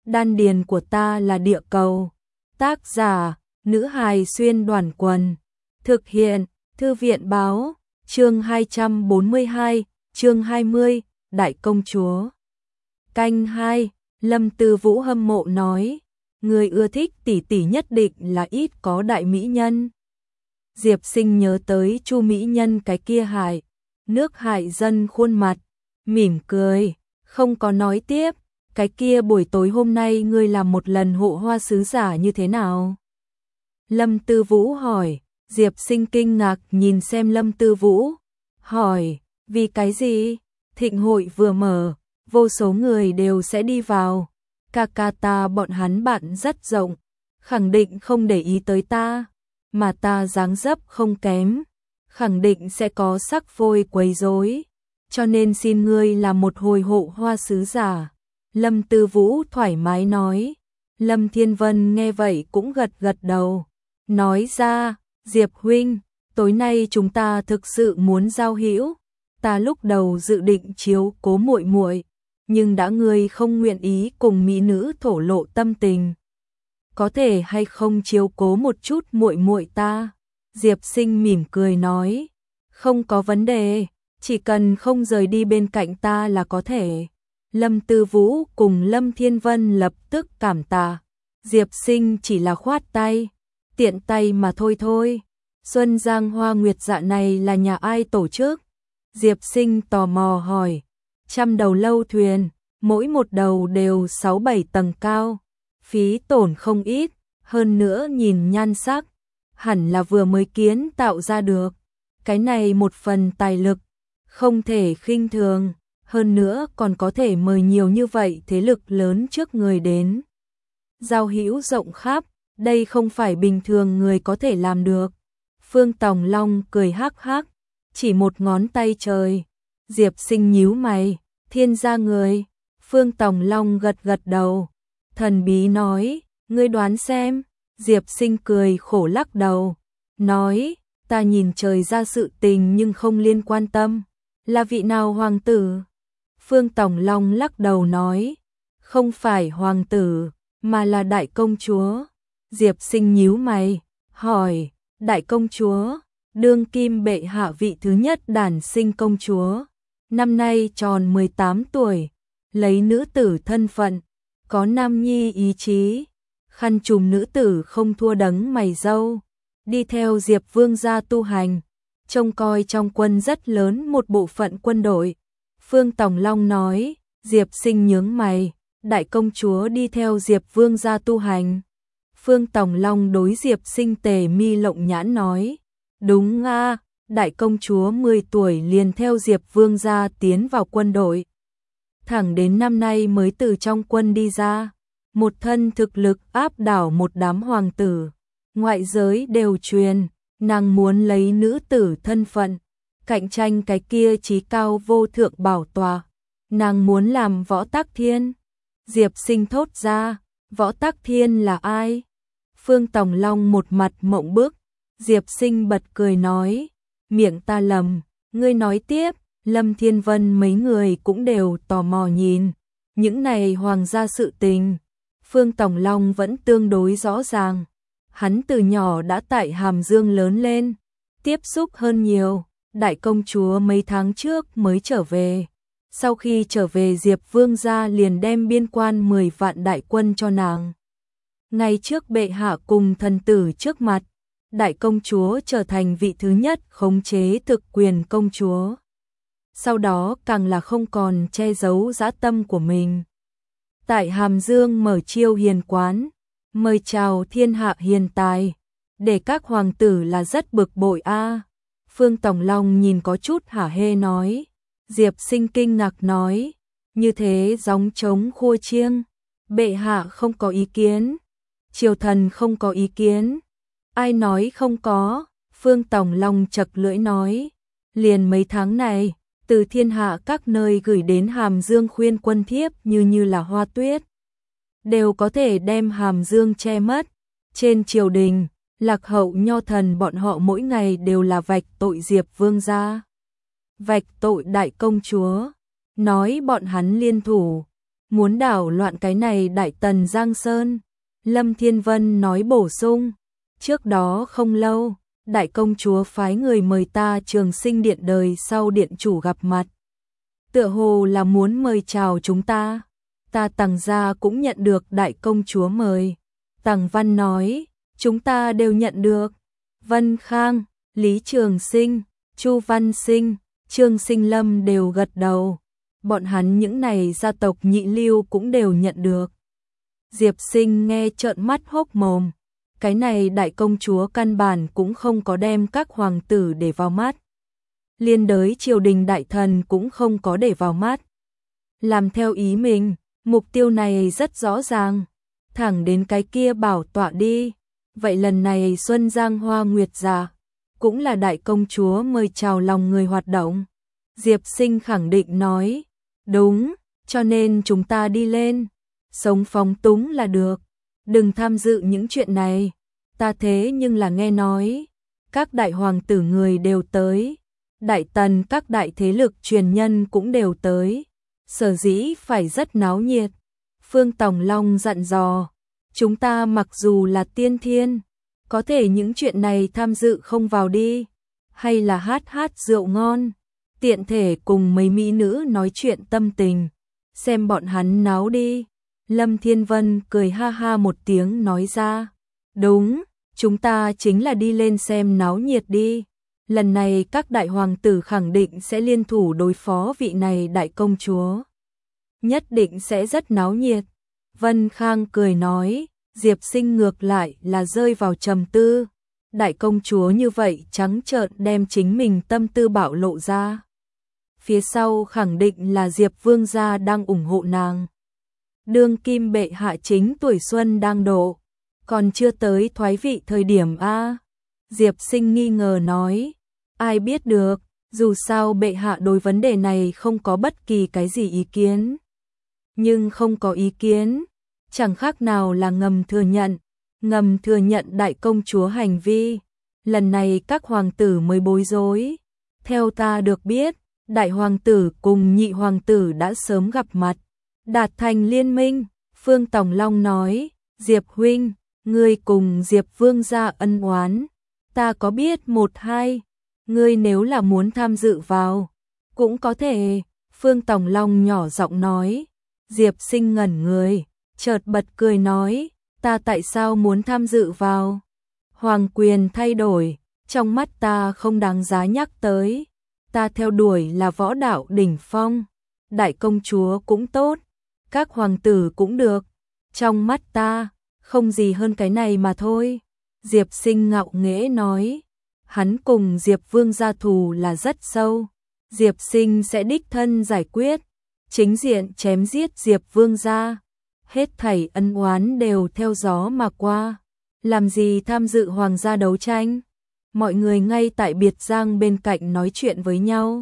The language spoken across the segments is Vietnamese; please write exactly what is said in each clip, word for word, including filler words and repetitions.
đan điền của ta là địa cầu. Tác giả, nữ hài xuyên đoàn quần. Thực hiện, thư viện báo, chương hai trăm bốn mươi hai, chương hai mươi, Đại công chúa. Canh hai, Lâm Tư Vũ hâm mộ nói, người ưa thích tỷ tỷ nhất định là ít có đại mỹ nhân. Diệp Sinh nhớ tới Chu mỹ nhân cái kia hại, nước hại dân khuôn mặt, mỉm cười, không có nói tiếp, cái kia buổi tối hôm nay ngươi làm một lần hộ hoa sứ giả như thế nào? Lâm Tư Vũ hỏi, Diệp Sinh kinh ngạc nhìn xem Lâm Tư Vũ, hỏi, vì cái gì? Thịnh hội vừa mở, vô số người đều sẽ đi vào, ca ca ta bọn hắn bạn rất rộng, khẳng định không để ý tới ta, mà ta dáng dấp không kém, khẳng định sẽ có sắc phôi quấy rối, cho nên xin ngươi làm một hồi hộ hoa sứ giả. Lâm Tư Vũ thoải mái nói. Lâm Thiên Vân nghe vậy cũng gật gật đầu, nói ra, Diệp huynh, tối nay chúng ta thực sự muốn giao hữu, ta lúc đầu dự định chiếu cố muội muội, nhưng đã ngươi không nguyện ý cùng mỹ nữ thổ lộ tâm tình, có thể hay không chiếu cố một chút muội muội ta? Diệp Sinh mỉm cười nói, không có vấn đề, chỉ cần không rời đi bên cạnh ta là có thể. Lâm Tư Vũ cùng Lâm Thiên Vân lập tức cảm tạ, Diệp Sinh chỉ là khoát tay, tiện tay mà thôi thôi. Xuân Giang Hoa Nguyệt Dạ này là nhà ai tổ chức? Diệp Sinh tò mò hỏi. Trăm đầu lâu thuyền, mỗi một đầu đều sáu bảy tầng cao, phí tổn không ít, hơn nữa nhìn nhan sắc, hẳn là vừa mới kiến tạo ra được. Cái này một phần tài lực, không thể khinh thường, hơn nữa còn có thể mời nhiều như vậy thế lực lớn trước người đến. Giao hữu rộng khắp, đây không phải bình thường người có thể làm được. Phương Tòng Long cười hắc hắc, chỉ một ngón tay trời. Diệp Sinh nhíu mày, thiên gia người. Phương Tòng Long gật gật đầu, thần bí nói, ngươi đoán xem. Diệp Sinh cười khổ lắc đầu, nói, ta nhìn trời ra sự tình nhưng không liên quan tâm. Là vị nào hoàng tử? Phương Tòng Long lắc đầu nói, không phải hoàng tử, mà là đại công chúa. Diệp Sinh nhíu mày, hỏi, đại công chúa, đương kim bệ hạ vị thứ nhất đản sinh công chúa, năm nay tròn mười tám tuổi, lấy nữ tử thân phận, có nam nhi ý chí, khăn trùm nữ tử không thua đấng mày râu, đi theo Diệp Vương gia tu hành, trông coi trong quân rất lớn một bộ phận quân đội. Phương Tòng Long nói, Diệp Sinh nhướng mày, đại công chúa đi theo Diệp Vương gia tu hành. Phương Tòng Long đối Diệp Sinh tề mi lộng nhãn nói, đúng a, đại công chúa mười tuổi liền theo Diệp Vương gia tiến vào quân đội. Thẳng đến năm nay mới từ trong quân đi ra, một thân thực lực áp đảo một đám hoàng tử. Ngoại giới đều truyền, nàng muốn lấy nữ tử thân phận, cạnh tranh cái kia chí cao vô thượng bảo tòa. Nàng muốn làm Võ Tắc Thiên. Diệp Sinh thốt ra, Võ Tắc Thiên là ai? Phương Tòng Long một mặt mộng bức. Diệp Sinh bật cười nói, miệng ta lầm, ngươi nói tiếp. Lâm Thiên Vân mấy người cũng đều tò mò nhìn, những này hoàng gia sự tình. Phương Tòng Long vẫn tương đối rõ ràng, hắn từ nhỏ đã tại Hàm Dương lớn lên, tiếp xúc hơn nhiều. Đại công chúa mấy tháng trước mới trở về, sau khi trở về Diệp Vương gia liền đem biên quan mười vạn đại quân cho nàng. Ngay trước bệ hạ cùng thần tử trước mặt, đại công chúa trở thành vị thứ nhất khống chế thực quyền công chúa. Sau đó càng là không còn che giấu dã tâm của mình. Tại Hàm Dương mở chiêu hiền quán, mời chào thiên hạ hiền tài, để các hoàng tử là rất bực bội a. Phương Tòng Long nhìn có chút hả hê nói, Diệp Sinh kinh ngạc nói, như thế gióng trống khua chiêng, bệ hạ không có ý kiến, triều thần không có ý kiến, ai nói không có? Phương Tòng Long chật lưỡi nói, liền mấy tháng này, từ thiên hạ các nơi gửi đến Hàm Dương khuyên quân thiếp như như là hoa tuyết, đều có thể đem Hàm Dương che mất. Trên triều đình, lạc hậu nho thần bọn họ mỗi ngày đều là vạch tội Diệp Vương gia, vạch tội đại công chúa, nói bọn hắn liên thủ, muốn đảo loạn cái này Đại Tần Giang Sơn. Lâm Thiên Vân nói bổ sung, trước đó không lâu, đại công chúa phái người mời ta Trường Sinh Điện đời sau điện chủ gặp mặt. Tựa hồ là muốn mời chào chúng ta. Ta Tằng gia cũng nhận được đại công chúa mời. Tằng Văn nói, chúng ta đều nhận được. Vân Khang, Lý Trường Sinh, Chu Văn Sinh, Trương Sinh Lâm đều gật đầu. Bọn hắn những này gia tộc nhị lưu cũng đều nhận được. Diệp Sinh nghe trợn mắt hốc mồm. Cái này đại công chúa căn bản cũng không có đem các hoàng tử để vào mắt. Liên đới triều đình đại thần cũng không có để vào mắt. Làm theo ý mình, mục tiêu này rất rõ ràng. Thẳng đến cái kia bảo tọa đi. Vậy lần này Xuân Giang Hoa Nguyệt Dạ cũng là đại công chúa mời chào lòng người hoạt động. Diệp Sinh khẳng định nói, đúng, cho nên chúng ta đi lên. Sống phóng túng là được. Đừng tham dự những chuyện này. Ta thế nhưng là nghe nói. Các đại hoàng tử người đều tới. Đại Tần các đại thế lực truyền nhân cũng đều tới. Sở dĩ phải rất náo nhiệt. Phương Tòng Long dặn dò. Chúng ta mặc dù là tiên thiên. Có thể những chuyện này tham dự không vào đi. Hay là hát hát rượu ngon. Tiện thể cùng mấy mỹ nữ nói chuyện tâm tình. Xem bọn hắn náo đi. Lâm Thiên Vân cười ha ha một tiếng nói ra. Đúng, chúng ta chính là đi lên xem náo nhiệt đi. Lần này các đại hoàng tử khẳng định sẽ liên thủ đối phó vị này đại công chúa. Nhất định sẽ rất náo nhiệt. Vân Khang cười nói, Diệp Sinh ngược lại là rơi vào trầm tư. Đại công chúa như vậy trắng trợn đem chính mình tâm tư bạo lộ ra. Phía sau khẳng định là Diệp Vương gia đang ủng hộ nàng. Đương kim bệ hạ chính tuổi xuân đang độ, còn chưa tới thoái vị thời điểm a. Diệp Sinh nghi ngờ nói, ai biết được, dù sao bệ hạ đối vấn đề này không có bất kỳ cái gì ý kiến. Nhưng không có ý kiến, chẳng khác nào là ngầm thừa nhận, ngầm thừa nhận đại công chúa hành vi. Lần này các hoàng tử mới bối rối. Theo ta được biết, đại hoàng tử cùng nhị hoàng tử đã sớm gặp mặt, đạt thành liên minh. Phương Tòng Long nói, Diệp huynh, ngươi cùng Diệp Vương gia ân oán, ta có biết một hai, ngươi nếu là muốn tham dự vào, cũng có thể. Phương Tòng Long nhỏ giọng nói. Diệp Sinh ngẩn người, chợt bật cười nói, ta tại sao muốn tham dự vào? Hoàng quyền thay đổi, trong mắt ta không đáng giá nhắc tới. Ta theo đuổi là võ đạo đỉnh phong, đại công chúa cũng tốt, các hoàng tử cũng được. Trong mắt ta, không gì hơn cái này mà thôi. Diệp Sinh ngạo nghễ nói, hắn cùng Diệp Vương gia thù là rất sâu. Diệp Sinh sẽ đích thân giải quyết, chính diện chém giết Diệp Vương gia. Hết thảy ân oán đều theo gió mà qua. Làm gì tham dự hoàng gia đấu tranh? Mọi người ngay tại biệt giang bên cạnh nói chuyện với nhau.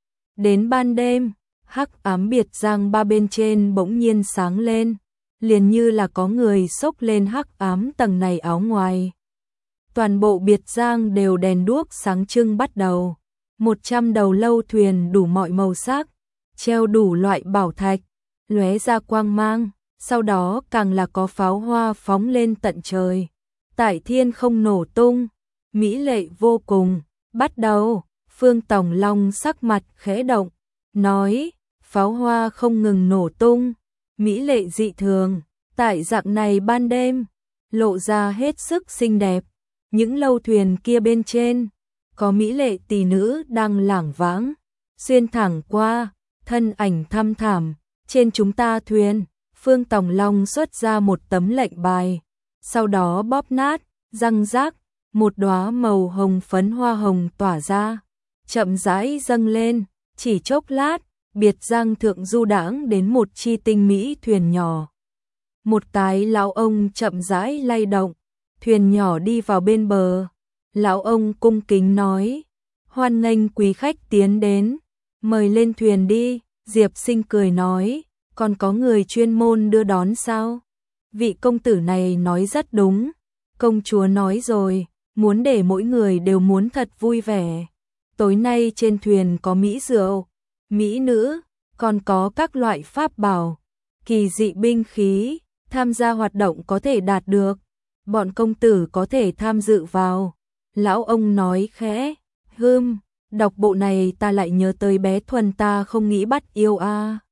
Đến ban đêm, hắc ám biệt giang ba bên trên bỗng nhiên sáng lên, liền như là có người xốc lên hắc ám tầng này áo ngoài. Toàn bộ biệt giang đều đèn đuốc sáng trưng bắt đầu. Một trăm đầu lâu thuyền đủ mọi màu sắc, treo đủ loại bảo thạch, lóe ra quang mang, sau đó càng là có pháo hoa phóng lên tận trời. Tại thiên không nổ tung, mỹ lệ vô cùng. Bắt đầu, Phương Tòng Long sắc mặt khẽ động, nói, pháo hoa không ngừng nổ tung, mỹ lệ dị thường, tại dạng này ban đêm, lộ ra hết sức xinh đẹp. Những lâu thuyền kia bên trên, có mỹ lệ tỷ nữ đang lảng vãng, xuyên thẳng qua, thân ảnh thăm thẳm. Trên chúng ta thuyền, Phương Tòng Long xuất ra một tấm lệnh bài, sau đó bóp nát, răng rác, một đóa màu hồng phấn hoa hồng tỏa ra, chậm rãi dâng lên. Chỉ chốc lát, biệt giang thượng du đãng đến một chi tinh mỹ thuyền nhỏ. Một cái lão ông chậm rãi lay động, thuyền nhỏ đi vào bên bờ. Lão ông cung kính nói, hoan nghênh quý khách tiến đến, mời lên thuyền đi. Diệp Sinh cười nói, còn có người chuyên môn đưa đón sao? Vị công tử này nói rất đúng, công chúa nói rồi, muốn để mỗi người đều muốn thật vui vẻ. Tối nay trên thuyền có mỹ rượu, mỹ nữ, còn có các loại pháp bảo. kỳ dị binh khí, tham gia hoạt động có thể đạt được, bọn công tử có thể tham dự vào. Lão ông nói khẽ, hưm, đọc bộ này ta lại nhớ tới bé Thuần ta không nghĩ bắt yêu a.